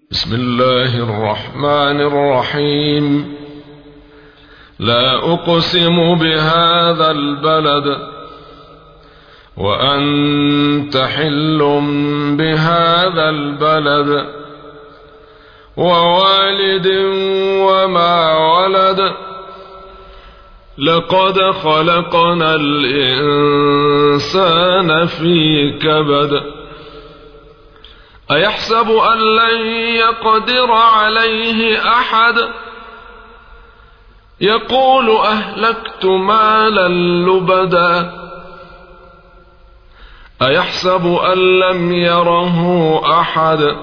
بسم الله الرحمن الرحيم. لا أقسم بهذا البلد وأنت حل بهذا البلد ووالد وما ولد لقد خلقنا الإنسان في كبد أيحسب أن لن يقدر عليه أحد يقول أهلكت مالا لبدا أيحسب أن لم يره أحد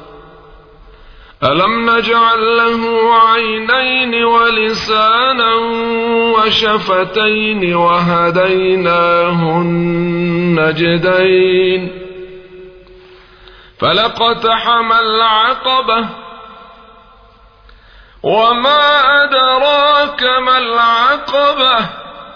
ألم نجعل له عينين ولسانا وشفتين وهديناه النجدين فلاقتحم العقبة وما أدراك ما العقبة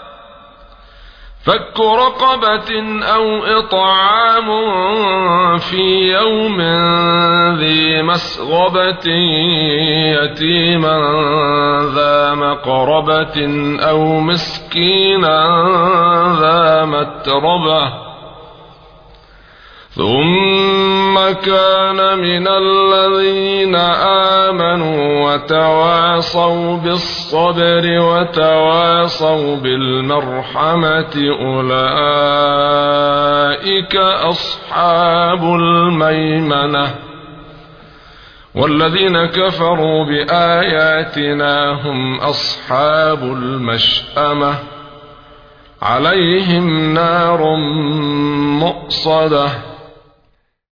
فك رقبة أو إطعام في يوم ذي مسغبة يتيما ذا مقربة أو مسكينا ذا متربة ثم كان من الذين آمنوا وتواصوا بالصبر وتواصوا بالمرحمة أولئك أصحاب الميمنة والذين كفروا بآياتنا هم أصحاب المشأمة عليهم نار مؤصدة